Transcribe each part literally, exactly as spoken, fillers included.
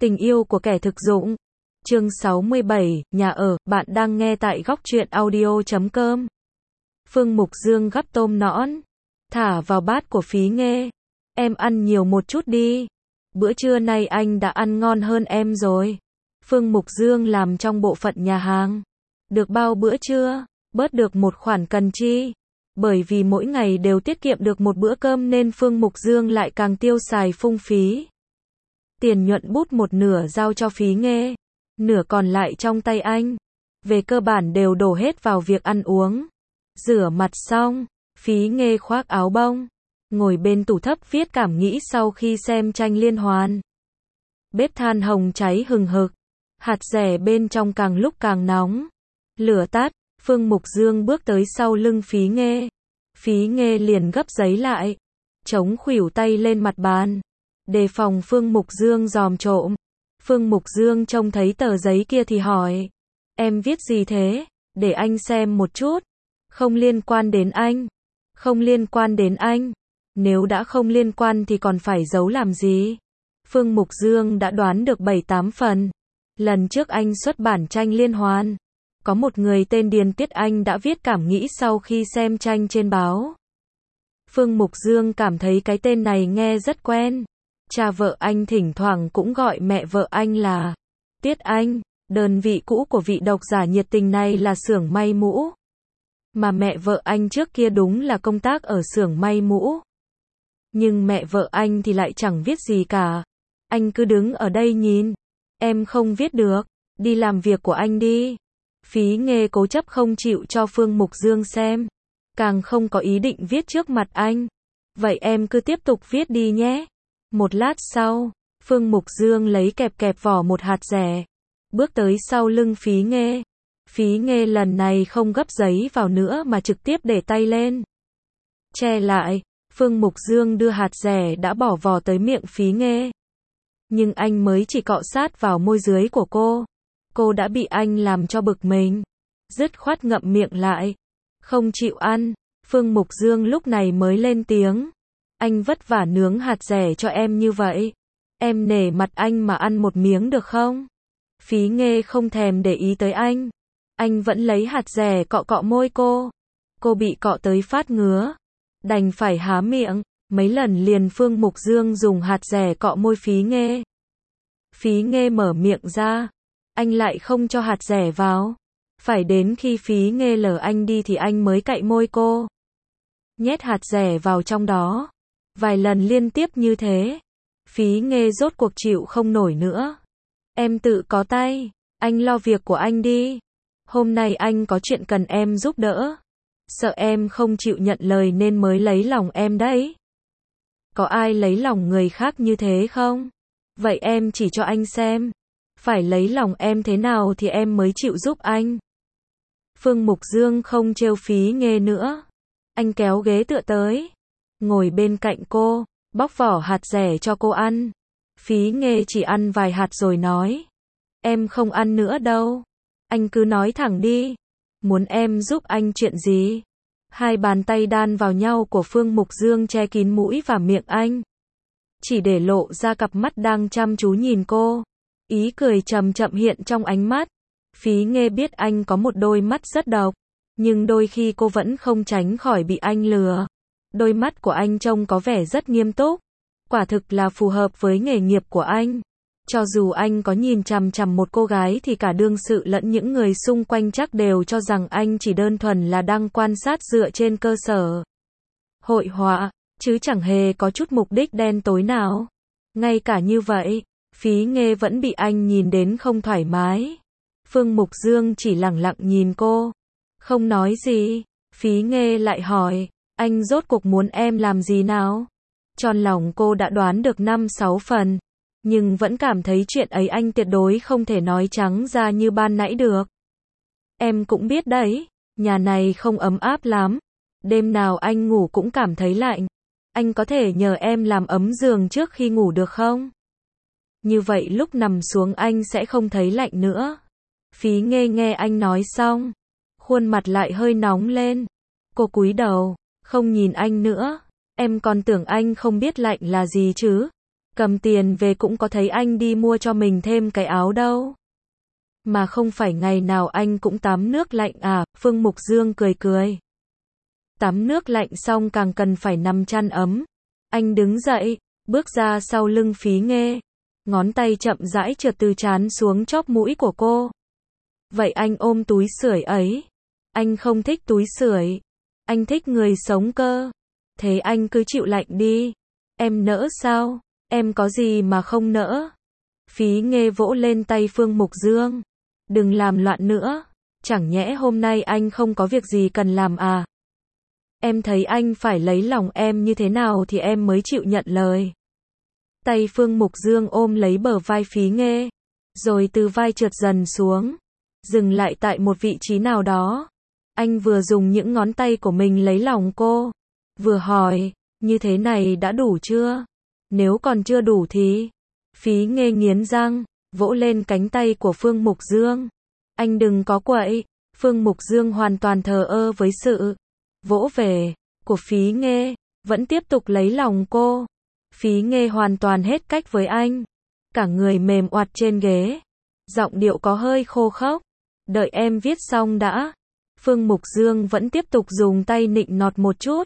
Tình yêu của kẻ thực dụng. Chương sáu mươi bảy, nhà ở, bạn đang nghe tại góc truyện audio chấm com. Phương Mục Dương gắp tôm nõn, thả vào bát của Phí Nghê. Em ăn nhiều một chút đi. Bữa trưa nay anh đã ăn ngon hơn em rồi. Phương Mục Dương làm trong bộ phận nhà hàng. Được bao bữa trưa, bớt được một khoản cần chi. Bởi vì mỗi ngày đều tiết kiệm được một bữa cơm nên Phương Mục Dương lại càng tiêu xài phung phí. Tiền nhuận bút một nửa giao cho Phí Nghê, nửa còn lại trong tay anh. Về cơ bản đều đổ hết vào việc ăn uống. Rửa mặt xong, Phí Nghê khoác áo bông, ngồi bên tủ thấp viết cảm nghĩ sau khi xem tranh liên hoan. Bếp than hồng cháy hừng hực, hạt dẻ bên trong càng lúc càng nóng. Lửa tắt, Phương Mục Dương bước tới sau lưng Phí Nghê. Phí Nghê liền gấp giấy lại, chống khuỷu tay lên mặt bàn, đề phòng Phương Mục Dương dòm trộm. Phương Mục Dương trông thấy tờ giấy kia thì hỏi, em viết gì thế, để anh xem một chút. Không liên quan đến anh. Không liên quan đến anh. Nếu đã không liên quan thì còn phải giấu làm gì. Phương Mục Dương đã đoán được bảy tám phần. Lần trước anh xuất bản tranh liên hoan, có một người tên Điền Tiết Anh đã viết cảm nghĩ sau khi xem tranh trên báo. Phương Mục Dương cảm thấy cái tên này nghe rất quen. Cha vợ anh thỉnh thoảng cũng gọi mẹ vợ anh là Tiết Anh. Đơn vị cũ của vị độc giả nhiệt tình này là xưởng may mũ. Mà mẹ vợ anh trước kia đúng là công tác ở xưởng may mũ. Nhưng mẹ vợ anh thì lại chẳng viết gì cả. Anh cứ đứng ở đây nhìn. Em không viết được, đi làm việc của anh đi. Phí Nghê cố chấp không chịu cho Phương Mục Dương xem, càng không có ý định viết trước mặt anh. Vậy em cứ tiếp tục viết đi nhé. Một lát sau, Phương Mục Dương lấy kẹp kẹp vỏ một hạt dẻ, bước tới sau lưng Phí Nghê. Phí Nghê lần này không gấp giấy vào nữa mà trực tiếp để tay lên, che lại. Phương Mục Dương đưa hạt dẻ đã bỏ vỏ tới miệng Phí Nghê. Nhưng anh mới chỉ cọ sát vào môi dưới của cô. Cô đã bị anh làm cho bực mình, dứt khoát ngậm miệng lại, không chịu ăn. Phương Mục Dương lúc này mới lên tiếng, anh vất vả nướng hạt dẻ cho em như vậy, em nể mặt anh mà ăn một miếng được không? Phí Nghê không thèm để ý tới anh, anh vẫn lấy hạt dẻ cọ cọ môi cô. Cô bị cọ tới phát ngứa, đành phải há miệng. Mấy lần liền Phương Mục Dương dùng hạt dẻ cọ môi Phí Nghê. Phí Nghê mở miệng ra, anh lại không cho hạt dẻ vào. Phải đến khi Phí Nghê lờ anh đi thì anh mới cạy môi cô, nhét hạt dẻ vào trong đó. Vài lần liên tiếp như thế, Phí Nghê rốt cuộc chịu không nổi nữa. Em tự có tay, anh lo việc của anh đi. Hôm nay anh có chuyện cần em giúp đỡ. Sợ em không chịu nhận lời nên mới lấy lòng em đấy. Có ai lấy lòng người khác như thế không? Vậy em chỉ cho anh xem. Phải lấy lòng em thế nào thì em mới chịu giúp anh. Phương Mục Dương không trêu Phí Nghê nữa. Anh kéo ghế tựa tới, ngồi bên cạnh cô, bóc vỏ hạt dẻ cho cô ăn. Phí Nghê chỉ ăn vài hạt rồi nói, em không ăn nữa đâu. Anh cứ nói thẳng đi. Muốn em giúp anh chuyện gì? Hai bàn tay đan vào nhau của Phương Mục Dương che kín mũi và miệng anh, chỉ để lộ ra cặp mắt đang chăm chú nhìn cô. Ý cười chậm chậm hiện trong ánh mắt. Phí Nghê biết anh có một đôi mắt rất độc, nhưng đôi khi cô vẫn không tránh khỏi bị anh lừa. Đôi mắt của anh trông có vẻ rất nghiêm túc, quả thực là phù hợp với nghề nghiệp của anh. Cho dù anh có nhìn chằm chằm một cô gái thì cả đương sự lẫn những người xung quanh chắc đều cho rằng anh chỉ đơn thuần là đang quan sát dựa trên cơ sở hội họa, chứ chẳng hề có chút mục đích đen tối nào. Ngay cả như vậy, Phí Nghê vẫn bị anh nhìn đến không thoải mái. Phương Mục Dương chỉ lẳng lặng nhìn cô, không nói gì. Phí Nghê lại hỏi, anh rốt cuộc muốn em làm gì nào? Trong lòng cô đã đoán được năm sáu phần, nhưng vẫn cảm thấy chuyện ấy anh tuyệt đối không thể nói trắng ra như ban nãy được. Em cũng biết đấy, nhà này không ấm áp lắm. Đêm nào anh ngủ cũng cảm thấy lạnh. Anh có thể nhờ em làm ấm giường trước khi ngủ được không? Như vậy lúc nằm xuống anh sẽ không thấy lạnh nữa. Phí Nghê nghe anh nói xong, khuôn mặt lại hơi nóng lên. Cô cúi đầu, không nhìn anh nữa. Em còn tưởng anh không biết lạnh là gì chứ. Cầm tiền về cũng có thấy anh đi mua cho mình thêm cái áo đâu. Mà không phải ngày nào anh cũng tắm nước lạnh à, Phương Mục Dương cười cười. Tắm nước lạnh xong càng cần phải nằm chăn ấm. Anh đứng dậy, bước ra sau lưng Phí Nghê. Ngón tay chậm rãi trượt từ trán xuống chóp mũi của cô. Vậy anh ôm túi sưởi ấy. Anh không thích túi sưởi. Anh thích người sống cơ. Thế anh cứ chịu lạnh đi. Em nỡ sao? Em có gì mà không nỡ? Phí Nghê vỗ lên tay Phương Mục Dương. Đừng làm loạn nữa. Chẳng nhẽ hôm nay anh không có việc gì cần làm à? Em thấy anh phải lấy lòng em như thế nào thì em mới chịu nhận lời. Tay Phương Mục Dương ôm lấy bờ vai Phí Nghê. Rồi từ vai trượt dần xuống. Dừng lại tại một vị trí nào đó. Anh vừa dùng những ngón tay của mình lấy lòng cô. Vừa hỏi, như thế này đã đủ chưa? Nếu còn chưa đủ thì... Phí Nghê nghiến răng, vỗ lên cánh tay của Phương Mục Dương. Anh đừng có quậy. Phương Mục Dương hoàn toàn thờ ơ với sự vỗ về của Phí Nghê, vẫn tiếp tục lấy lòng cô. Phí Nghê hoàn toàn hết cách với anh. Cả người mềm oặt trên ghế. Giọng điệu có hơi khô khốc. Đợi em viết xong đã. Phương Mục Dương vẫn tiếp tục dùng tay nịnh nọt một chút.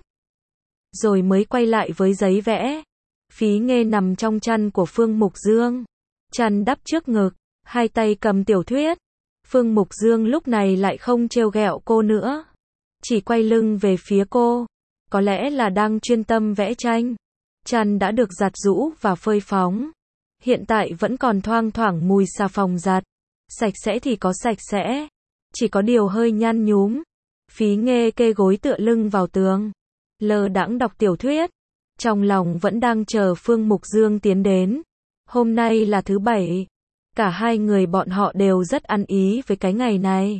Rồi mới quay lại với giấy vẽ. Phí Nghê nằm trong chăn của Phương Mục Dương. Chăn đắp trước ngực, hai tay cầm tiểu thuyết. Phương Mục Dương lúc này lại không trêu ghẹo cô nữa. Chỉ quay lưng về phía cô. Có lẽ là đang chuyên tâm vẽ tranh. Chăn đã được giặt giũ và phơi phóng. Hiện tại vẫn còn thoang thoảng mùi xà phòng giặt. Sạch sẽ thì có sạch sẽ. Chỉ có điều hơi nhăn nhúm. Phí Nghê kê gối tựa lưng vào tường. Lơ đãng đọc tiểu thuyết. Trong lòng vẫn đang chờ Phương Mục Dương tiến đến. Hôm nay là thứ bảy. Cả hai người bọn họ đều rất ăn ý với cái ngày này.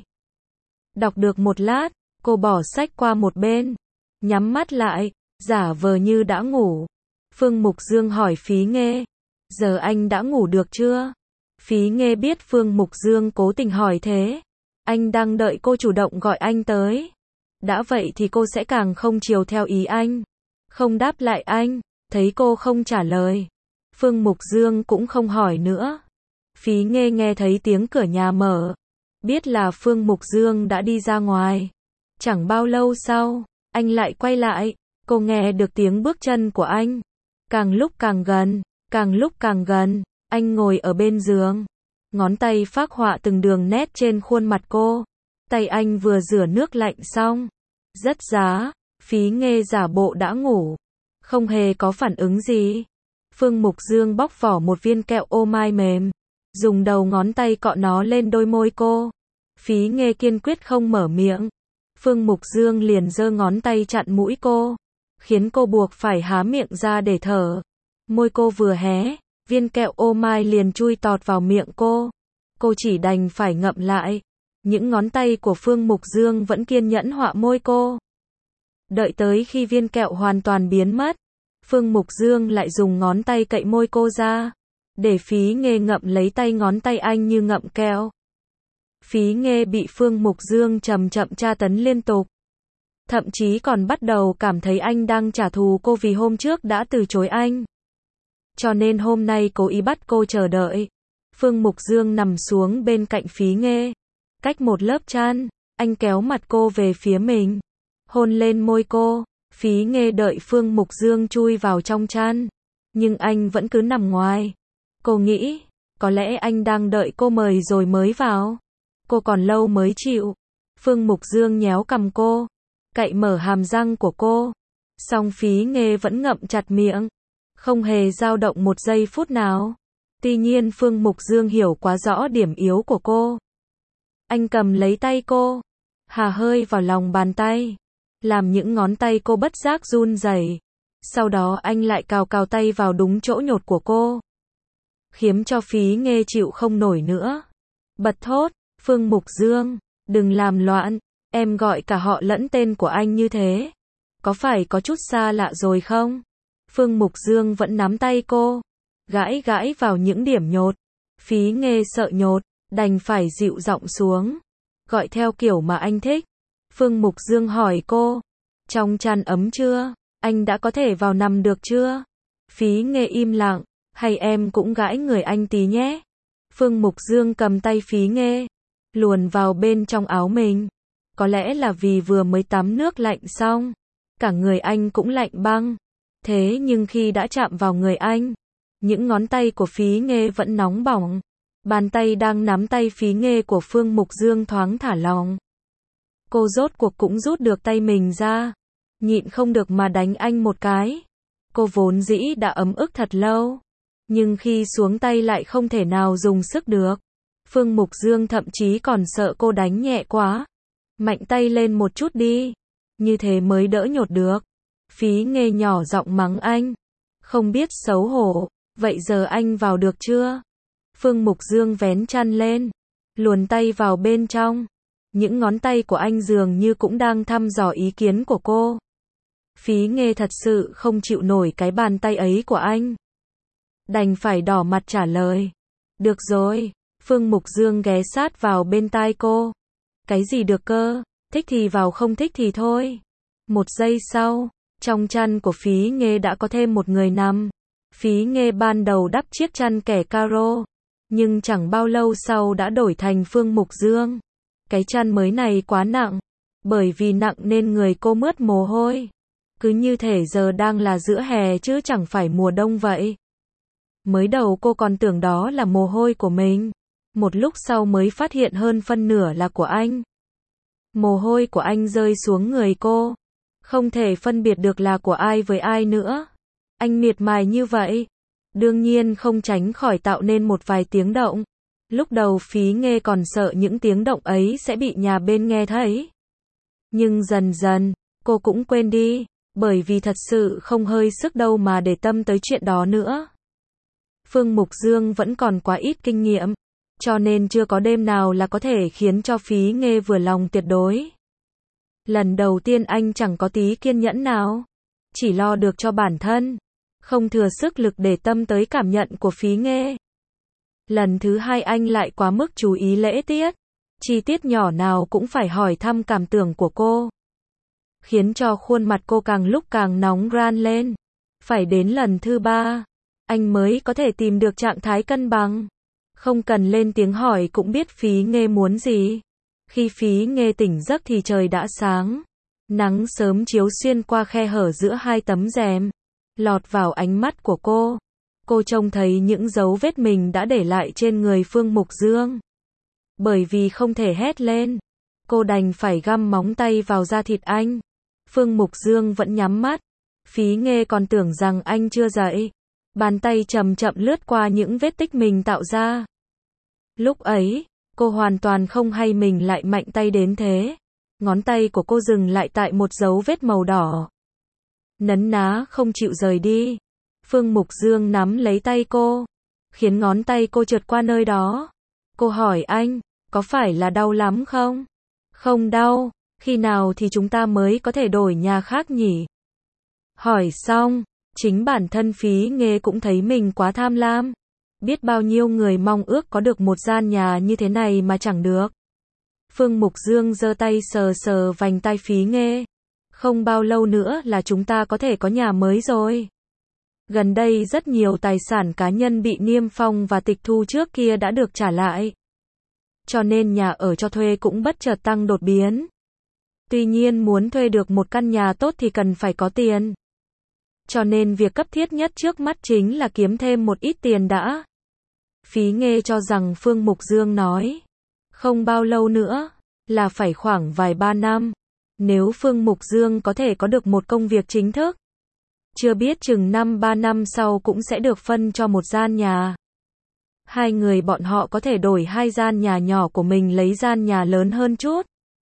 Đọc được một lát, cô bỏ sách qua một bên. Nhắm mắt lại, giả vờ như đã ngủ. Phương Mục Dương hỏi Phí Nghê. Giờ anh đã ngủ được chưa? Phí Nghê biết Phương Mục Dương cố tình hỏi thế. Anh đang đợi cô chủ động gọi anh tới. Đã vậy thì cô sẽ càng không chiều theo ý anh. Không đáp lại anh. Thấy cô không trả lời. Phương Mục Dương cũng không hỏi nữa. Phí Nghê nghe thấy tiếng cửa nhà mở. Biết là Phương Mục Dương đã đi ra ngoài. Chẳng bao lâu sau, anh lại quay lại. Cô nghe được tiếng bước chân của anh. Càng lúc càng gần, càng lúc càng gần. Anh ngồi ở bên giường. Ngón tay phác họa từng đường nét trên khuôn mặt cô. Tay anh vừa rửa nước lạnh xong. Rất giá. Phí Nghê giả bộ đã ngủ. Không hề có phản ứng gì. Phương Mục Dương bóc vỏ một viên kẹo ô mai mềm. Dùng đầu ngón tay cọ nó lên đôi môi cô. Phí Nghê kiên quyết không mở miệng. Phương Mục Dương liền giơ ngón tay chặn mũi cô. Khiến cô buộc phải há miệng ra để thở. Môi cô vừa hé. Viên kẹo ô mai liền chui tọt vào miệng cô. Cô chỉ đành phải ngậm lại. Những ngón tay của Phương Mục Dương vẫn kiên nhẫn họa môi cô. Đợi tới khi viên kẹo hoàn toàn biến mất. Phương Mục Dương lại dùng ngón tay cậy môi cô ra. Để Phí Nghê ngậm lấy tay ngón tay anh như ngậm kẹo. Phí Nghê bị Phương Mục Dương chậm chậm tra tấn liên tục. Thậm chí còn bắt đầu cảm thấy anh đang trả thù cô vì hôm trước đã từ chối anh. Cho nên hôm nay cố ý bắt cô chờ đợi. Phương Mục Dương nằm xuống bên cạnh Phí Nghê. Cách một lớp chăn, anh kéo mặt cô về phía mình. Hôn lên môi cô. Phí Nghê đợi Phương Mục Dương chui vào trong chăn. Nhưng anh vẫn cứ nằm ngoài. Cô nghĩ, có lẽ anh đang đợi cô mời rồi mới vào. Cô còn lâu mới chịu. Phương Mục Dương nhéo cằm cô. Cậy mở hàm răng của cô. Song Phí Nghê vẫn ngậm chặt miệng. Không hề dao động một giây phút nào. Tuy nhiên Phương Mục Dương hiểu quá rõ điểm yếu của cô. Anh cầm lấy tay cô. Hà hơi vào lòng bàn tay. Làm những ngón tay cô bất giác run rẩy. Sau đó anh lại cào cào tay vào đúng chỗ nhột của cô. Khiến cho Phí Nghê chịu không nổi nữa. Bật thốt, Phương Mục Dương, đừng làm loạn. Em gọi cả họ lẫn tên của anh như thế. Có phải có chút xa lạ rồi không? Phương Mục Dương vẫn nắm tay cô. Gãi gãi vào những điểm nhột. Phí Nghê sợ nhột. Đành phải dịu giọng xuống. Gọi theo kiểu mà anh thích. Phương Mục Dương hỏi cô. Trong chăn ấm chưa? Anh đã có thể vào nằm được chưa? Phí Nghê im lặng. Hay em cũng gãi người anh tí nhé. Phương Mục Dương cầm tay Phí Nghê, luồn vào bên trong áo mình. Có lẽ là vì vừa mới tắm nước lạnh xong, cả người anh cũng lạnh băng. Thế nhưng khi đã chạm vào người anh, những ngón tay của Phí Nghê vẫn nóng bỏng. Bàn tay đang nắm tay Phí Nghê của Phương Mục Dương thoáng thả lỏng. Cô rốt cuộc cũng rút được tay mình ra, nhịn không được mà đánh anh một cái. Cô vốn dĩ đã ấm ức thật lâu, nhưng khi xuống tay lại không thể nào dùng sức được. Phương Mục Dương thậm chí còn sợ cô đánh nhẹ quá. Mạnh tay lên một chút đi, như thế mới đỡ nhột được. Phí Nghê nhỏ giọng mắng anh, không biết xấu hổ, vậy giờ anh vào được chưa? Phương Mục Dương vén chăn lên, luồn tay vào bên trong. Những ngón tay của anh dường như cũng đang thăm dò ý kiến của cô. Phí Nghê thật sự không chịu nổi cái bàn tay ấy của anh, đành phải đỏ mặt trả lời. Được rồi. Phương Mục Dương ghé sát vào bên tai cô. Cái gì được cơ, thích thì vào không thích thì thôi. Một giây sau, trong chăn của Phí Nghê đã có thêm một người nằm. Phí Nghê ban đầu đắp chiếc chăn kẻ caro, nhưng chẳng bao lâu sau đã đổi thành Phương Mục Dương. Cái chăn mới này quá nặng, bởi vì nặng nên người cô mướt mồ hôi. Cứ như thể giờ đang là giữa hè chứ chẳng phải mùa đông vậy. Mới đầu cô còn tưởng đó là mồ hôi của mình. Một lúc sau mới phát hiện hơn phân nửa là của anh. Mồ hôi của anh rơi xuống người cô, không thể phân biệt được là của ai với ai nữa. Anh miệt mài như vậy, đương nhiên không tránh khỏi tạo nên một vài tiếng động. Lúc đầu Phí Nghê còn sợ những tiếng động ấy sẽ bị nhà bên nghe thấy. Nhưng dần dần, cô cũng quên đi, bởi vì thật sự không hơi sức đâu mà để tâm tới chuyện đó nữa. Phương Mục Dương vẫn còn quá ít kinh nghiệm, cho nên chưa có đêm nào là có thể khiến cho Phí Nghê vừa lòng tuyệt đối. Lần đầu tiên anh chẳng có tí kiên nhẫn nào, chỉ lo được cho bản thân, không thừa sức lực để tâm tới cảm nhận của Phí Nghê. Lần thứ hai anh lại quá mức chú ý lễ tiết, chi tiết nhỏ nào cũng phải hỏi thăm cảm tưởng của cô, khiến cho khuôn mặt cô càng lúc càng nóng ran lên. Phải đến lần thứ ba, anh mới có thể tìm được trạng thái cân bằng. Không cần lên tiếng hỏi cũng biết Phí Nghê muốn gì. Khi Phí Nghê tỉnh giấc thì trời đã sáng. Nắng sớm chiếu xuyên qua khe hở giữa hai tấm rèm, lọt vào ánh mắt của cô. Cô trông thấy những dấu vết mình đã để lại trên người Phương Mục Dương. Bởi vì không thể hét lên, cô đành phải găm móng tay vào da thịt anh. Phương Mục Dương vẫn nhắm mắt. Phí Nghê còn tưởng rằng anh chưa dậy. Bàn tay chậm chậm lướt qua những vết tích mình tạo ra. Lúc ấy, cô hoàn toàn không hay mình lại mạnh tay đến thế. Ngón tay của cô dừng lại tại một dấu vết màu đỏ. Nấn ná không chịu rời đi. Phương Mục Dương nắm lấy tay cô, khiến ngón tay cô trượt qua nơi đó. Cô hỏi anh, có phải là đau lắm không? Không đau, khi nào thì chúng ta mới có thể đổi nhà khác nhỉ? Hỏi xong, chính bản thân Phí Nghê cũng thấy mình quá tham lam. Biết bao nhiêu người mong ước có được một gian nhà như thế này mà chẳng được. Phương Mục Dương giơ tay sờ sờ vành tai Phí Nghê. Không bao lâu nữa là chúng ta có thể có nhà mới rồi. Gần đây rất nhiều tài sản cá nhân bị niêm phong và tịch thu trước kia đã được trả lại. Cho nên nhà ở cho thuê cũng bất chợt tăng đột biến. Tuy nhiên muốn thuê được một căn nhà tốt thì cần phải có tiền. Cho nên việc cấp thiết nhất trước mắt chính là kiếm thêm một ít tiền đã. Phí Nghê cho rằng Phương Mục Dương nói, không bao lâu nữa, là phải khoảng vài ba năm. Nếu Phương Mục Dương có thể có được một công việc chính thức, chưa biết chừng năm ba năm sau cũng sẽ được phân cho một gian nhà. Hai người bọn họ có thể đổi hai gian nhà nhỏ của mình lấy gian nhà lớn hơn chút.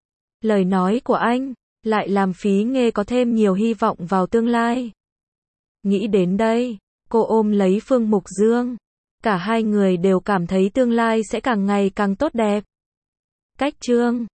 Lời nói của anh lại làm Phí Nghê có thêm nhiều hy vọng vào tương lai. Nghĩ đến đây, cô ôm lấy Phương Mục Dương. Cả hai người đều cảm thấy tương lai sẽ càng ngày càng tốt đẹp. Cách chương